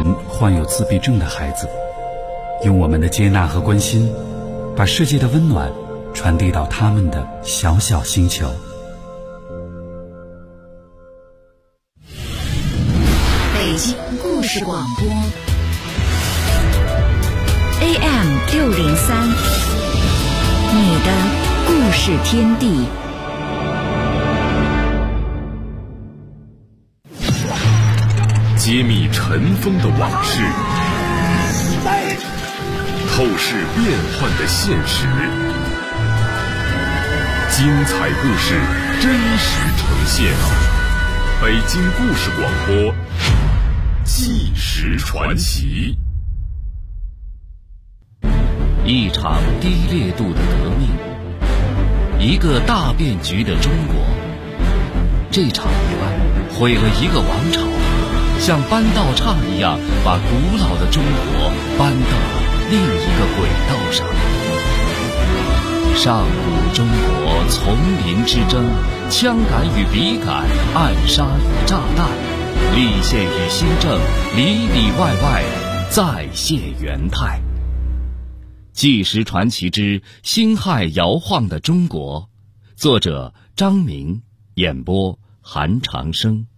患有自闭症的孩子，用我们的接纳和关心，把世界的温暖传递到他们的小小星球。 北京故事广播 AM603，你的故事天地。 揭秘尘封的往事，透视变幻的现实，精彩故事真实呈现。北京故事广播，纪实传奇。 一场低烈度的革命，一个大变局的中国。这场意外毁了一个王朝，像搬道岔一样把古老的中国搬到了另一个轨道上。上古中国丛林之争，枪杆与笔杆，暗杀与炸弹，立宪与新政，里里外外再现元态。纪实传奇之辛亥摇晃的中国，作者张明，演播韩长生。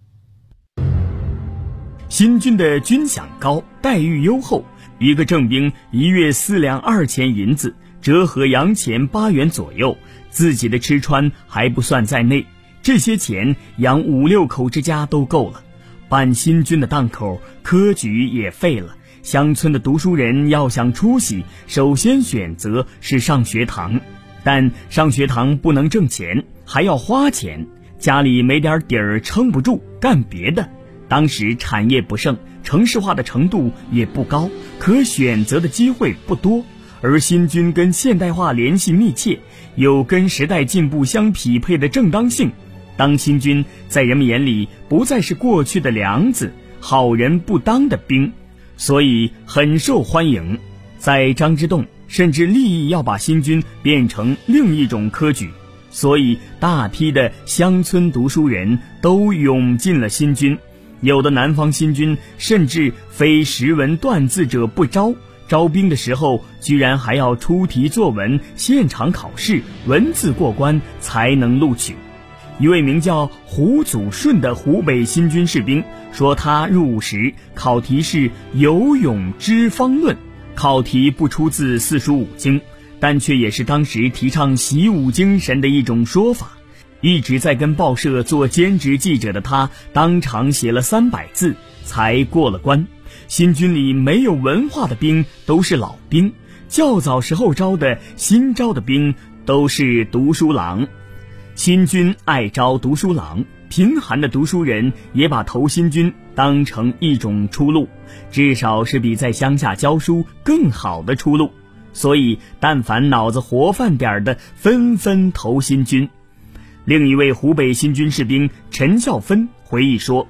新军的军饷高，待遇优厚，一个正兵1月4两2钱银子，折合洋钱8元左右，自己的吃穿还不算在内，这些钱养5、6口之家都够了。办新军的档口，科举也废了，乡村的读书人要想出息，首先选择是上学堂，但上学堂不能挣钱，还要花钱，家里没点底儿撑不住，干别的。当时产业不盛，城市化的程度也不高，可选择的机会不多，而新军跟现代化联系密切，有跟时代进步相匹配的正当性。当新军在人们眼里不再是过去的梁子，好人不当的兵，所以很受欢迎。在张之洞甚至立意要把新军变成另一种科举，所以大批的乡村读书人都涌进了新军。有的南方新军甚至非识文断字者不招，招兵的时候居然还要出题作文，现场考试，文字过关才能录取。一位名叫胡祖顺的湖北新军士兵说，他入伍时考题是游泳之方论，考题不出自四书五经，但却也是当时提倡习武精神的一种说法。一直在跟报社做兼职记者的他，当场写了300字才过了关。新军里没有文化的兵都是老兵，较早时候招的新招的兵都是读书郎。新军爱招读书郎，贫寒的读书人也把投新军当成一种出路，至少是比在乡下教书更好的出路，所以但凡脑子活泛点的纷纷投新军。另一位湖北新军士兵陈孝芬回忆说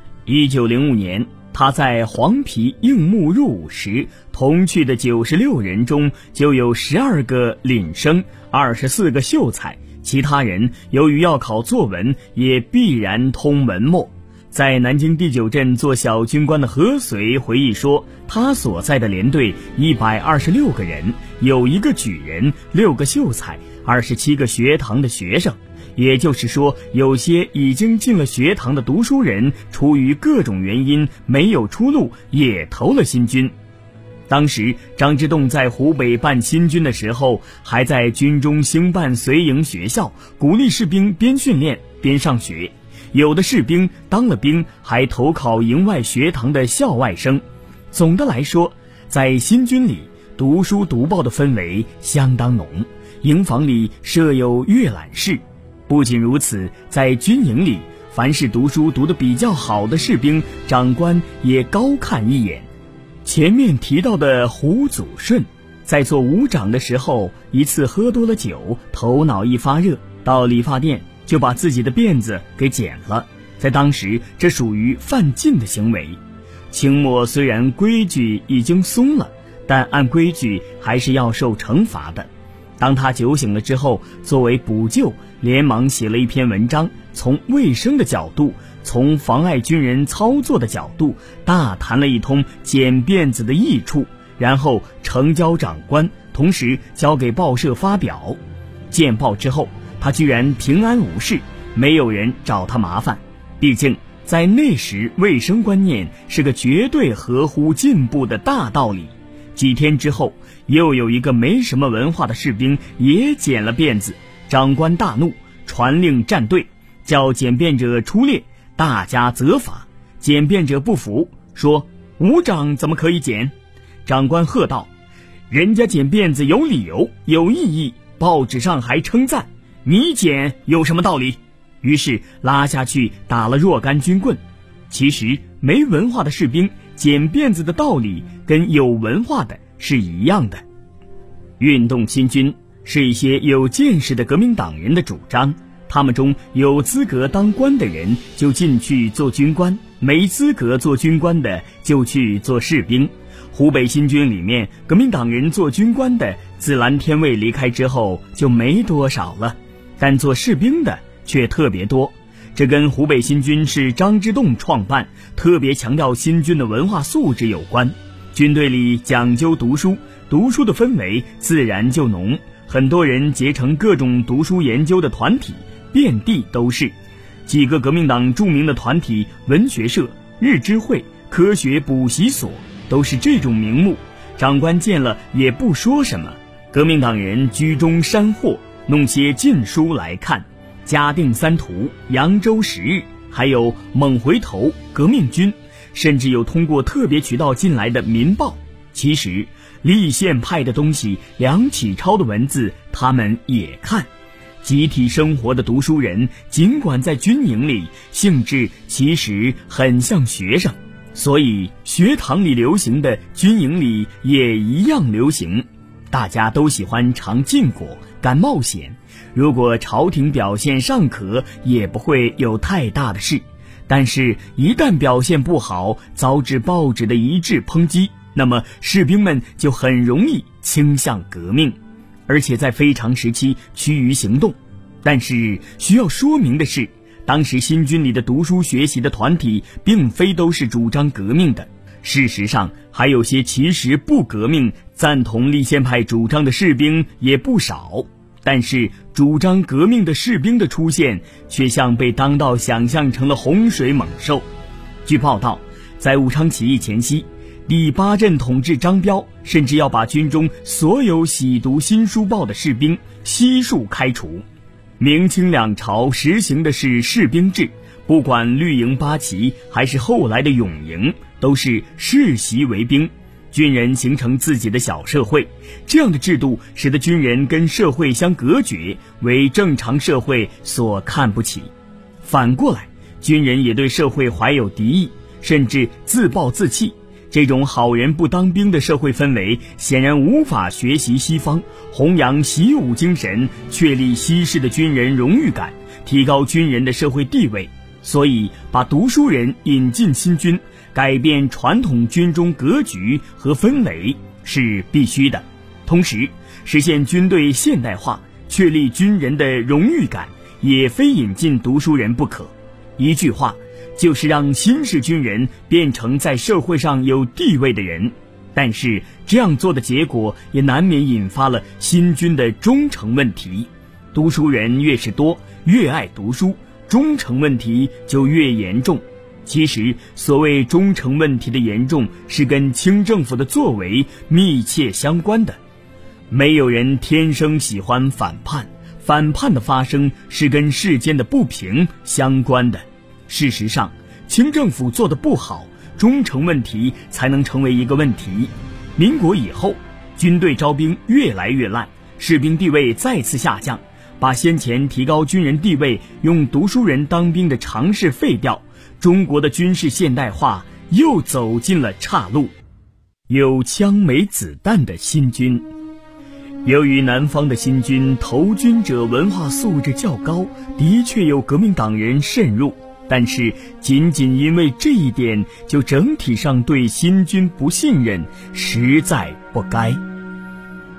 ，1905年他在黄陂应募入伍时，同去的96人中就有12个廪生，24个秀才，其他人由于要考作文，也必然通文墨。在南京第9镇做小军官的何遂回忆说，他所在的连队126个人，有1个举人，6个秀才，27个学堂的学生。也就是说，有些已经进了学堂的读书人，出于各种原因没有出路，也投了新军。当时张之洞在湖北办新军的时候，还在军中兴办随营学校，鼓励士兵边训练边上学。有的士兵当了兵，还投考营外学堂的校外生。总的来说，在新军里，读书读报的氛围相当浓，营房里设有阅览室。不仅如此，在军营里，凡是读书读得比较好的士兵，长官也高看一眼。前面提到的胡祖顺，在做伍长的时候，一次喝多了酒，头脑一发热，到理发店就把自己的辫子给剪了，在当时这属于犯禁的行为。清末虽然规矩已经松了，但按规矩还是要受惩罚的。 当他酒醒了之后，作为补救，连忙写了一篇文章，从卫生的角度，从妨碍军人操作的角度，大谈了一通剪辫子的益处，然后呈交长官，同时交给报社发表。见报之后，他居然平安无事，没有人找他麻烦。毕竟在那时，卫生观念是个绝对合乎进步的大道理。几天之后，又有一个没什么文化的士兵也剪了辫子，长官大怒，传令站队，叫剪辫者出列，大家责罚。剪辫者不服，说伍长怎么可以剪？长官喝道：人家剪辫子有理由有意义，报纸上还称赞，你剪有什么道理？于是拉下去打了若干军棍。其实没文化的士兵剪辫子的道理跟有文化的是一样的。运动新军是一些有见识的革命党人的主张，他们中有资格当官的人就进去做军官，没资格做军官的就去做士兵。湖北新军里面革命党人做军官的自蓝天卫离开之后就没多少了，但做士兵的却特别多。这跟湖北新军是张之洞创办，特别强调新军的文化素质有关。军队里讲究读书，读书的氛围自然就浓，很多人结成各种读书研究的团体，遍地都是。几个革命党著名的团体，文学社、日知会、科学补习所，都是这种名目。长官见了也不说什么，革命党人居中山货，弄些禁书来看，嘉定三图、扬州十日，还有猛回头、革命军，甚至有通过特别渠道进来的民报。其实立宪派的东西，梁启超的文字他们也看。集体生活的读书人，尽管在军营里，性质其实很像学生，所以学堂里流行的军营里也一样流行。大家都喜欢尝禁果，敢冒险，如果朝廷表现尚可，也不会有太大的事。但是一旦表现不好，遭致报纸的一致抨击，那么士兵们就很容易倾向革命，而且在非常时期趋于行动。但是需要说明的是，当时新军里的读书学习的团体并非都是主张革命的，事实上还有些其实不革命，赞同立宪派主张的士兵也不少。但是主张革命的士兵的出现，却像被当道想象成了洪水猛兽。据报道，在武昌起义前夕，第8镇统治张彪甚至要把军中所有喜读新书报的士兵悉数开除。明清两朝实行的是士兵制，不管绿营八旗还是后来的永营，都是世袭为兵，军人形成自己的小社会。这样的制度使得军人跟社会相隔绝，为正常社会所看不起。反过来，军人也对社会怀有敌意，甚至自暴自弃。这种好人不当兵的社会氛围，显然无法学习西方，弘扬习武精神，确立西式的军人荣誉感，提高军人的社会地位。所以把读书人引进新军，改变传统军中格局和氛围是必须的。同时实现军队现代化，确立军人的荣誉感，也非引进读书人不可。一句话，就是让新式军人变成在社会上有地位的人。但是这样做的结果也难免引发了新军的忠诚问题。读书人越是多，越爱读书，忠诚问题就越严重。其实所谓忠诚问题的严重，是跟清政府的作为密切相关的。没有人天生喜欢反叛，反叛的发生是跟世间的不平相关的。事实上，清政府做得不好，忠诚问题才能成为一个问题。民国以后，军队招兵越来越烂，士兵地位再次下降，把先前提高军人地位用读书人当兵的常识废掉，中国的军事现代化又走进了岔路。有枪没子弹的新军。由于南方的新军投军者文化素质较高，的确有革命党人渗入，但是仅仅因为这一点就整体上对新军不信任，实在不该。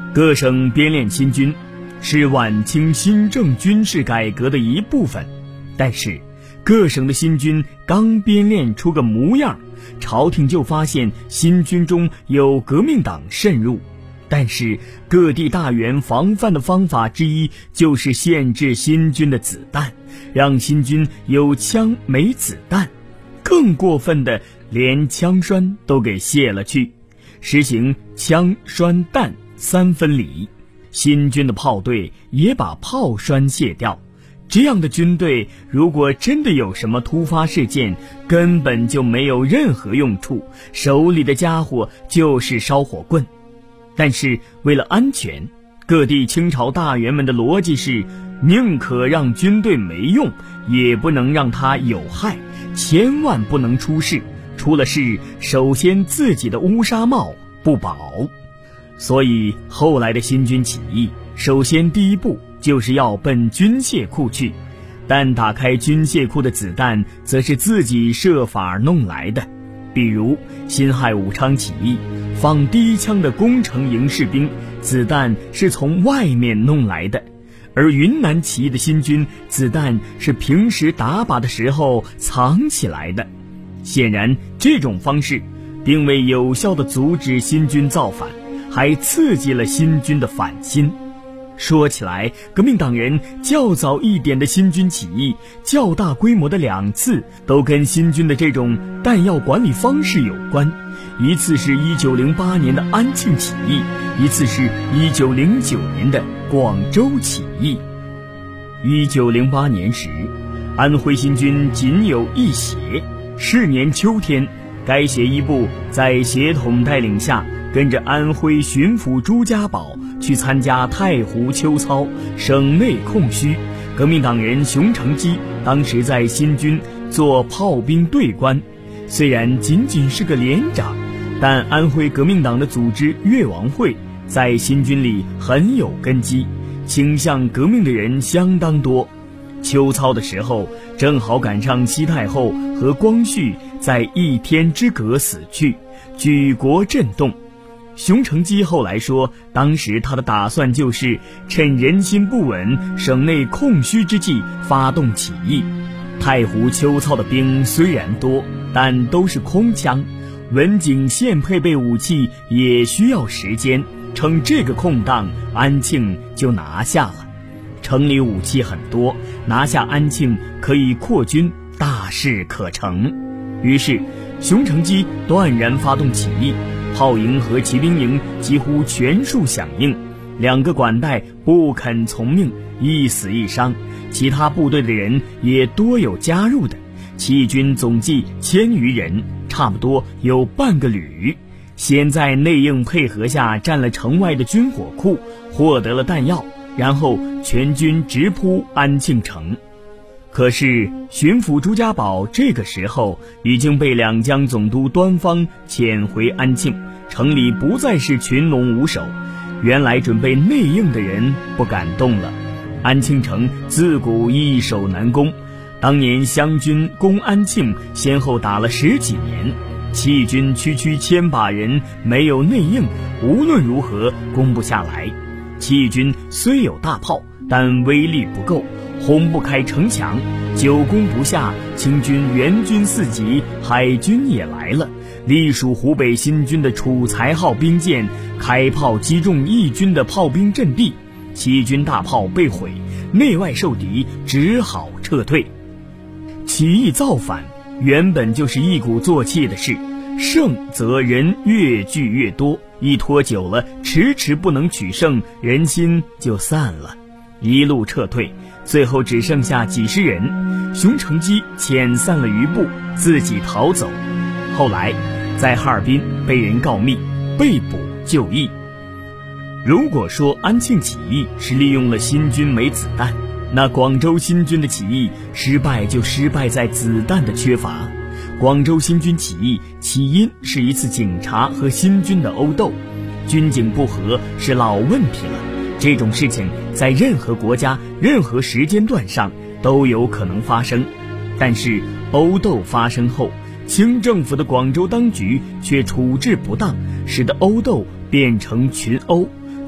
各省编练新军是晚清新政军事改革的一部分，但是各省的新军刚编练出个模样，朝廷就发现新军中有革命党渗入。但是各地大员防范的方法之一就是限制新军的子弹，让新军有枪没子弹，更过分的连枪栓都给卸了去，实行枪栓弹3分离。新军的炮队也把炮栓卸掉。这样的军队如果真的有什么突发事件，根本就没有任何用处，手里的家伙就是烧火棍。但是为了安全，各地清朝大员们的逻辑是，宁可让军队没用，也不能让它有害，千万不能出事，出了事首先自己的乌纱帽不保。所以后来的新军起义，首先第一步就是要奔军械库去，但打开军械库的子弹则是自己设法弄来的。比如辛亥武昌起义，放第一枪的工程营士兵子弹是从外面弄来的，而云南起义的新军子弹是平时打靶的时候藏起来的。显然这种方式并未有效地阻止新军造反，还刺激了新军的反心。说起来，革命党人较早一点的新军起义，较大规模的2次都跟新军的这种弹药管理方式有关。一次是1908年的安庆起义，一次是1909年的广州起义。1908年时，安徽新军仅有1协，是年秋天，该协一部在协统带领下，跟着安徽巡抚朱家宝去参加太湖秋操，省内空虚，革命党人熊承基当时在新军做炮兵队官，虽然仅仅是个连长，但安徽革命党的组织越王会在新军里很有根基，倾向革命的人相当多。秋操的时候正好赶上西太后和光绪在1天之隔死去，举国震动。熊承基后来说，当时他的打算就是趁人心不稳、省内空虚之际发动起义。太湖秋操的兵虽然多，但都是空枪，文警现配备武器也需要时间，趁这个空档，安庆就拿下了。城里武器很多，拿下安庆可以扩军，大事可成。于是熊承基断然发动起义，炮营和骑兵营几乎全数响应，2个管带不肯从命，一死一伤，其他部队的人也多有加入的，起义军总计1000余人，差不多有半个旅。先在内应配合下占了城外的军火库，获得了弹药，然后全军直扑安庆城。可是巡抚朱家宝这个时候已经被两江总督端方遣回安庆，城里不再是群龙无首，原来准备内应的人不敢动了。安庆城自古易守难攻，当年湘军攻安庆先后打了10几年，起义军区1000把人没有内应，无论如何攻不下来。起义军虽有大炮，但威力不够，轰不开城墙，久攻不下，清军援军四级，海军也来了，隶属湖北新军的楚才号兵舰开炮击中义军的炮兵阵地，起义军大炮被毁，内外受敌，只好撤退。起义造反原本就是一鼓作气的事，胜则人越聚越多，一拖久了，迟迟不能取胜，人心就散了，一路撤退，最后只剩下几十人。熊承基遣散了余部，自己逃走，后来在哈尔滨被人告密，被捕就义。如果说安庆起义是利用了新军没子弹，那广州新军的起义失败就失败在子弹的缺乏。广州新军起义起因是一次警察和新军的殴斗，军警不和是老问题了，这种事情在任何国家任何时间段上都有可能发生。但是殴斗发生后，清政府的广州当局却处置不当，使得殴斗变成群殴，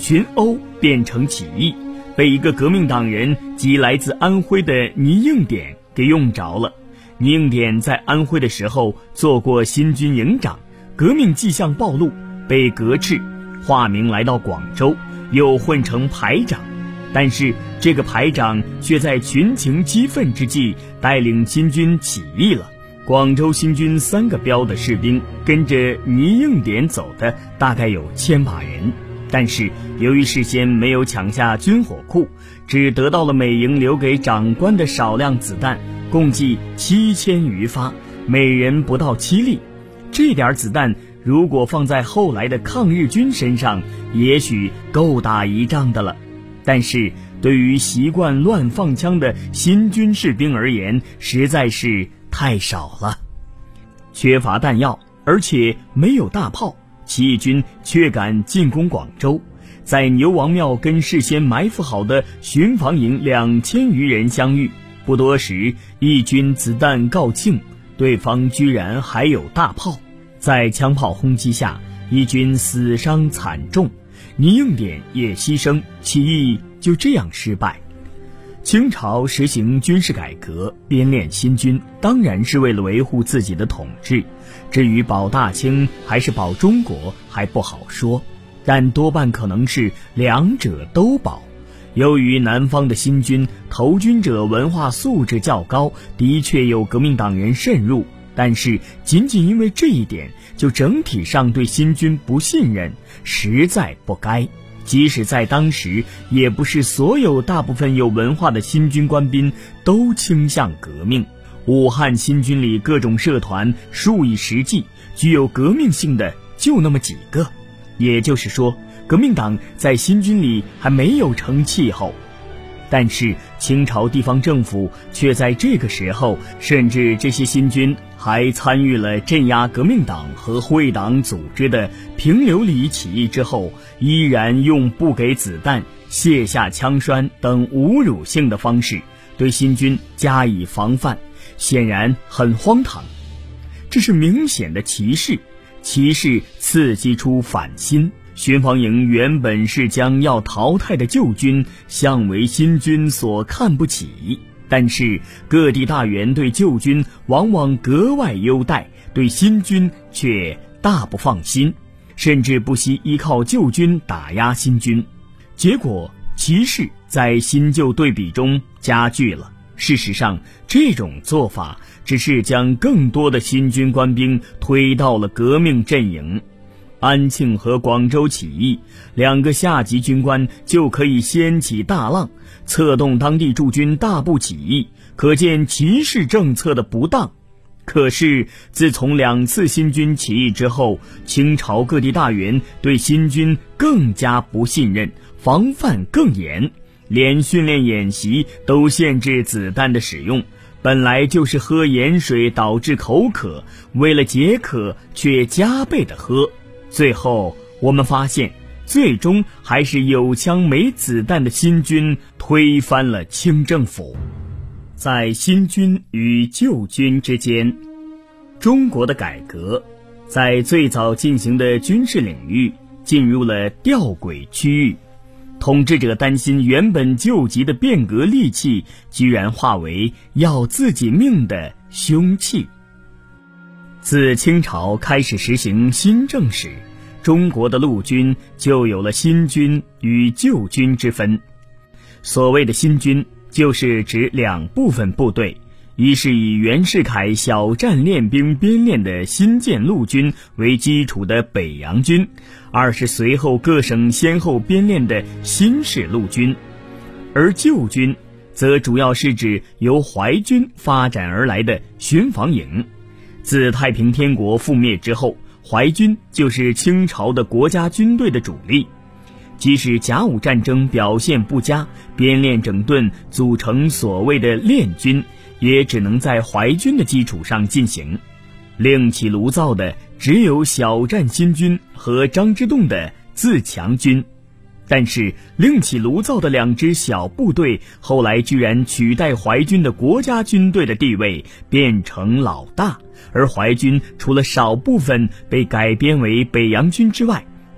群殴变成起义，被一个革命党人及来自安徽的倪应典给用着了。倪应典在安徽的时候做过新军营长，革命迹象暴露，被革斥，化名来到广州，又混成排长。但是这个排长却在群情激愤之际带领新军起义了。广州新军3个标的士兵跟着倪应典走的大概有1000把人，但是由于事先没有抢下军火库，只得到了美营留给长官的少量子弹，共计7000余发，每人不到7粒。这点子弹如果放在后来的抗日军身上，也许够打一仗的了。但是对于习惯乱放枪的新军士兵而言，实在是太少了。缺乏弹药，而且没有大炮，起义军却敢进攻广州，在牛王庙跟事先埋伏好的巡防营2000余人相遇，不多时，义军子弹告罄，对方居然还有大炮。在枪炮轰击下，义军死伤惨重，倪应典也牺牲，起义就这样失败。清朝实行军事改革，编练新军，当然是为了维护自己的统治，至于保大清还是保中国还不好说，但多半可能是两者都保。由于南方的新军投军者文化素质较高，的确有革命党人渗入，但是仅仅因为这一点就整体上对新军不信任，实在不该。即使在当时，也不是所有大部分有文化的新军官兵都倾向革命。武汉新军里各种社团数以十计，具有革命性的就那么几个，也就是说，革命党在新军里还没有成气候。但是清朝地方政府却在这个时候，甚至这些新军还参与了镇压革命党和会党组织的平流里起义之后，依然用不给子弹、卸下枪栓等侮辱性的方式对新军加以防范，显然很荒唐。这是明显的歧视，歧视刺激出反心。巡防营原本是将要淘汰的旧军向为新军所看不起，但是各地大员对旧军往往格外优待，对新军却大不放心，甚至不惜依靠旧军打压新军，结果歧视在新旧对比中加剧了。事实上，这种做法只是将更多的新军官兵推到了革命阵营。安庆和广州起义，2个下级军官就可以掀起大浪，策动当地驻军大部起义，可见歧视政策的不当。可是自从2次新军起义之后，清朝各地大员对新军更加不信任，防范更严，连训练演习都限制子弹的使用。本来就是喝盐水导致口渴，为了解渴却加倍的喝。最后我们发现，最终还是有枪没子弹的新军推翻了清政府。在新军与旧军之间，中国的改革在最早进行的军事领域进入了吊诡区域。统治者担心原本救急的变革利器居然化为要自己命的凶器。自清朝开始实行新政时，中国的陆军就有了新军与旧军之分。所谓的新军，就是指2部分部队，一是以袁世凯小站练兵编练的新建陆军为基础的北洋军，二是随后各省先后编练的新式陆军。而旧军则主要是指由淮军发展而来的巡防营。自太平天国覆灭之后，淮军就是清朝的国家军队的主力。即使甲午战争表现不佳，编练整顿组成所谓的练军，也只能在淮军的基础上进行。另起炉灶的只有小站新军和张之洞的自强军。但是另起炉灶的2支小部队后来居然取代淮军的国家军队的地位，变成老大，而淮军除了少部分被改编为北洋军之外，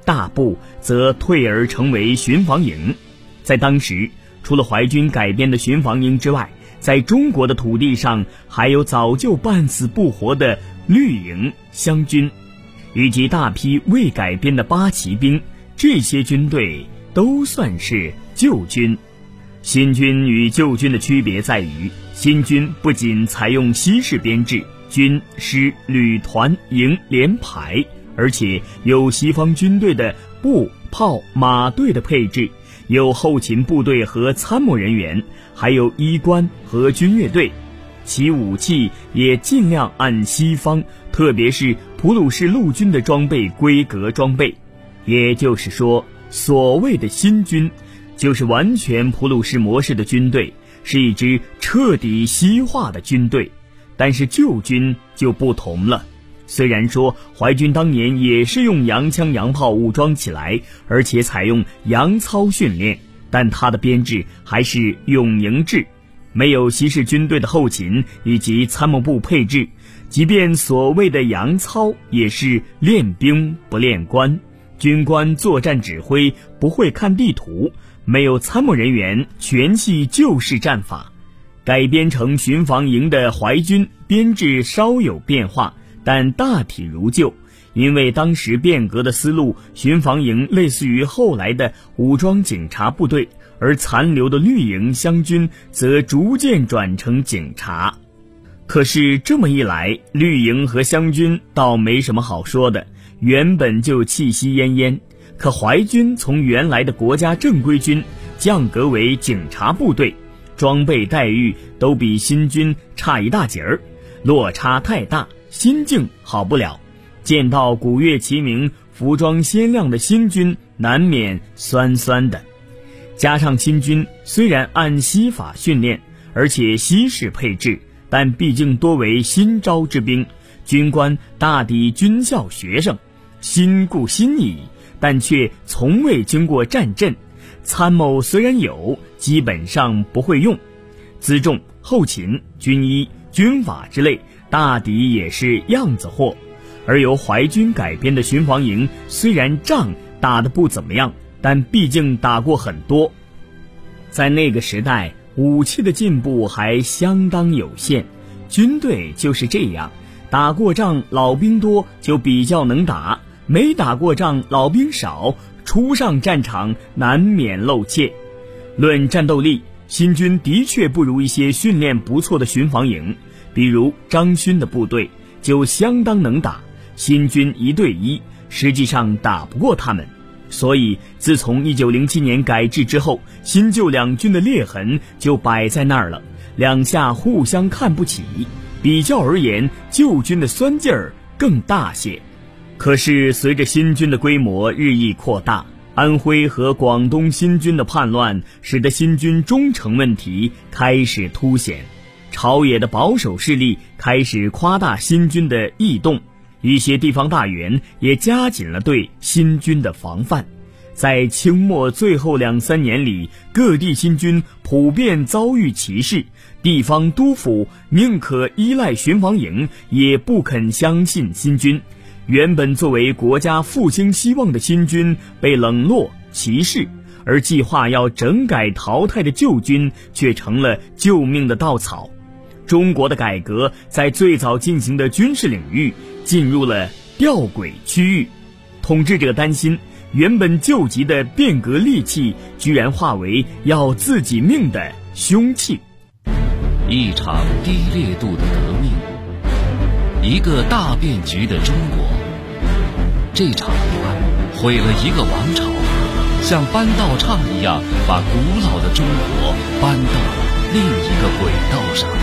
大部则退而成为巡防营。在当时，除了淮军改编的巡防营之外，在中国的土地上还有早就半死不活的绿营、湘军，以及大批未改编的八旗兵，这些军队都算是旧军。新军与旧军的区别在于，新军不仅采用西式编制，军、师、旅、团、营、连、排，而且有西方军队的步、炮、马队的配置，有后勤部队和参谋人员，还有医官和军乐队。其武器也尽量按西方，特别是普鲁士陆军的装备规格装备。也就是说，所谓的新军就是完全普鲁士模式的军队，是一支彻底西化的军队。但是旧军就不同了，虽然说淮军当年也是用洋枪洋炮武装起来，而且采用洋操训练，但它的编制还是永营制，没有西式军队的后勤以及参谋部配置。即便所谓的洋操，也是练兵不练官，军官作战指挥不会看地图，没有参谋人员，全系旧式战法。改编成巡防营的淮军编制稍有变化，但大体如旧。因为当时变革的思路，巡防营类似于后来的武装警察部队，而残留的绿营、湘军则逐渐转成警察。可是这么一来，绿营和湘军倒没什么好说的，原本就气息奄奄。可淮军从原来的国家正规军降格为警察部队，装备待遇都比新军差一大截儿，落差太大，心境好不了。见到鼓乐齐鸣、服装鲜亮的新军，难免酸酸的。加上新军虽然按西法训练，而且西式配置，但毕竟多为新招之兵，军官大抵军校学生，新故新矣，但却从未经过战阵。参谋虽然有，基本上不会用。辎重、后勤、军医、军法之类，大抵也是样子货。而由淮军改编的巡防营，虽然仗打得不怎么样，但毕竟打过很多。在那个时代，武器的进步还相当有限，军队就是这样，打过仗老兵多就比较能打，没打过仗老兵少，初上战场难免露怯。论战斗力，新军的确不如一些训练不错的巡防营，比如张勋的部队就相当能打，新军1对1，实际上打不过他们。所以自从1907年改制之后，新旧两军的裂痕就摆在那儿了，两下互相看不起，比较而言，旧军的酸劲儿更大些。可是随着新军的规模日益扩大，安徽和广东新军的叛乱使得新军忠诚问题开始凸显，朝野的保守势力开始夸大新军的异动，一些地方大员也加紧了对新军的防范。在清末最后2-3年里，各地新军普遍遭遇歧视，地方督府宁可依赖巡防营，也不肯相信新军。原本作为国家复兴希望的新军被冷落歧视，而计划要整改淘汰的旧军却成了救命的稻草。中国的改革在最早进行的军事领域进入了吊诡区域，统治者担心原本救急的变革利器居然化为要自己命的凶器。 一场低烈度的革命，一个大变局的中国。这场乱毁了一个王朝，像搬道岔一样把古老的中国搬到了另一个轨道上。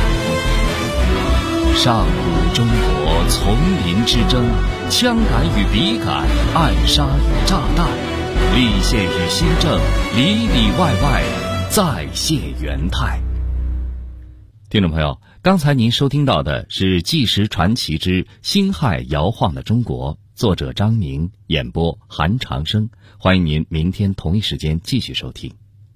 上古中国丛林之争，枪杆与笔杆，暗杀与炸弹，立宪与新政，里里外外再现元态。听众朋友，刚才您收听到的是《纪实传奇之辛亥摇晃的中国》，作者张明，演播韩长生。欢迎您明天同一时间继续收听。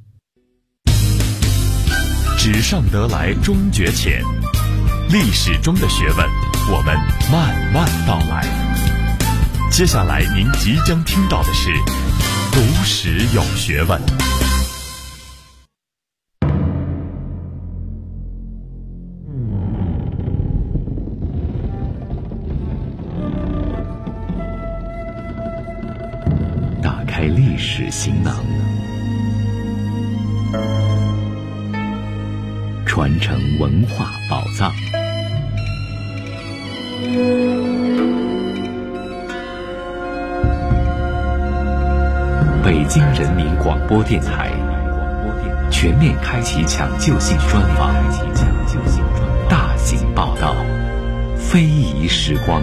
纸上得来终觉浅，历史中的学问，我们慢慢道来。 接下来您即将听到的是读史有学问。 打开历史行囊，传承文化宝藏。北京人民广播电台全面开启抢救性专访，大型报道，非遗时光。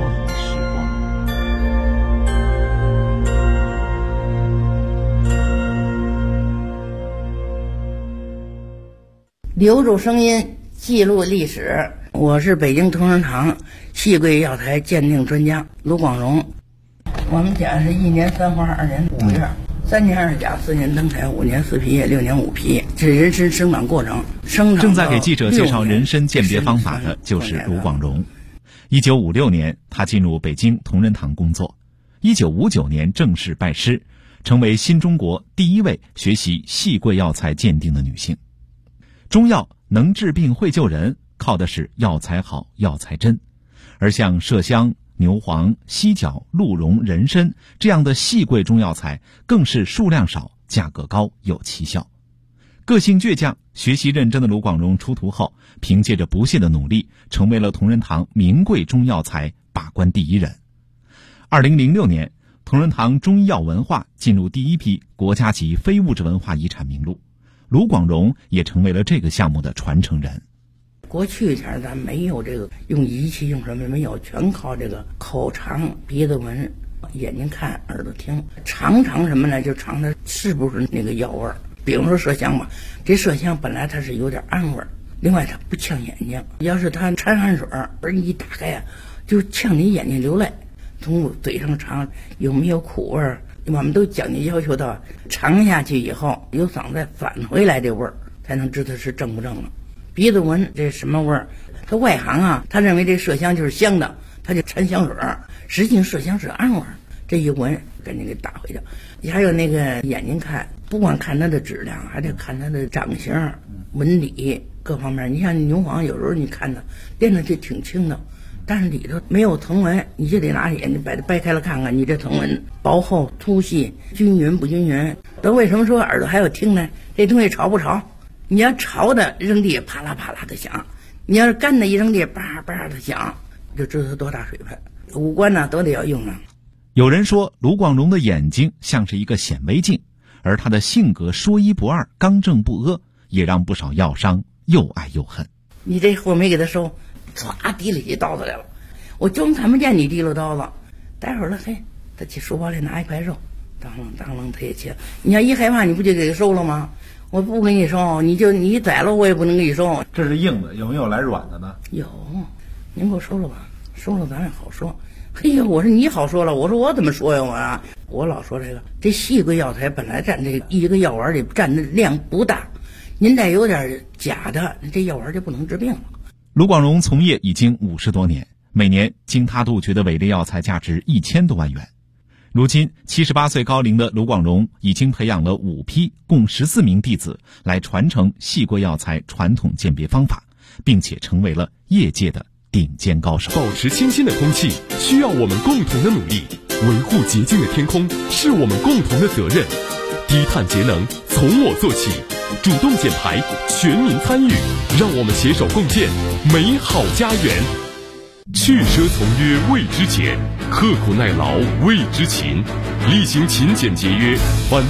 留住声音，记录历史。我是北京同仁堂戏桂药材鉴定专家卢广荣。我们家是1年3花2年5月，3年2甲4年登台5年4批6年5批，这人参生长过程。 正在给记者介绍人参鉴别方法的就是卢广荣。1956年，他进入北京同仁堂工作。1959年正式拜师，成为新中国第一位学习戏桂药材鉴定的女性。中药能治病会救人，靠的是药材好药材真，而像麝香、牛黄、犀角、鹿茸、人参这样的细贵中药材更是数量少、价格高、有奇效。个性倔强、学习认真的卢广荣出徒后，凭借着不懈的努力，成为了同仁堂名贵中药材把关第一人。2006年，同仁堂中医药文化进入第一批国家级非物质文化遗产名录，卢广荣也成为了这个项目的传承人。 过去前咱没有这个用仪器用什么没有，全靠这个口尝、鼻子闻、眼睛看、耳朵听，尝什么呢？就尝它是不是那个药味儿。比如说麝香吧，这麝香本来它是有点暗味儿，另外它不呛眼睛，要是它掺汗水儿一打开啊，就呛你眼睛流泪。从嘴上尝有没有苦味儿，我们都讲究要求到尝下去以后由嗓子返回来这味儿，才能知道是正不正了。鼻子闻这什么味儿？他外行啊，他认为这麝香就是香的，他就掺香水儿，实际麝香是暗味儿。这一闻赶紧给打回去。还有那个眼睛看，不光看它的质量，还得看它的长相、纹理各方面。你像牛黄，有时候你看它练的就挺轻的，但是里头没有藤纹，你就得拿眼睛把它掰开了看看，你这藤纹薄厚、粗细、均匀不均匀。那为什么说耳朵还要听呢？这东西潮不潮？你要潮的扔地啪啦啪啦的响，你要是干的一扔地叭叭的响，就知道它多大水分。五官呢都得要用啊。 有人说卢广荣的眼睛像是一个显微镜，而他的性格说一不二、刚正不阿，也让不少药商又爱又恨。 你这货没给他收，唰提了起刀子来了，我就看不见你提了刀子。待会儿了，嘿，他去书包里拿一块肉，当啷当啷他也切。你要一害怕，你不就给他收了吗？我不给你收，你宰了我也不能给你收。 这是硬的，有没有来软的呢？ 有，您给我收了吧，收了咱也好说。嘿呀，我说你好说了，我说我怎么说呀？我老说这细桂药材本来占这一个药丸里占的量不大，您再有点假的，这药丸就不能治病了。 卢广荣从业已经50多年，每年经他杜绝的伪劣药材价值1000多万元。如今78岁高龄的卢广荣已经培养了5批共14名弟子来传承细桂药材传统鉴别方法，并且成为了业界的顶尖高手。 保持清新的空气需要我们共同的努力，维护洁净的天空是我们共同的责任。低碳节能从我做起，主动减排，全民参与，让我们携手共建美好家园。去奢从约为之俭，刻苦耐劳为之勤，厉行勤俭节约，反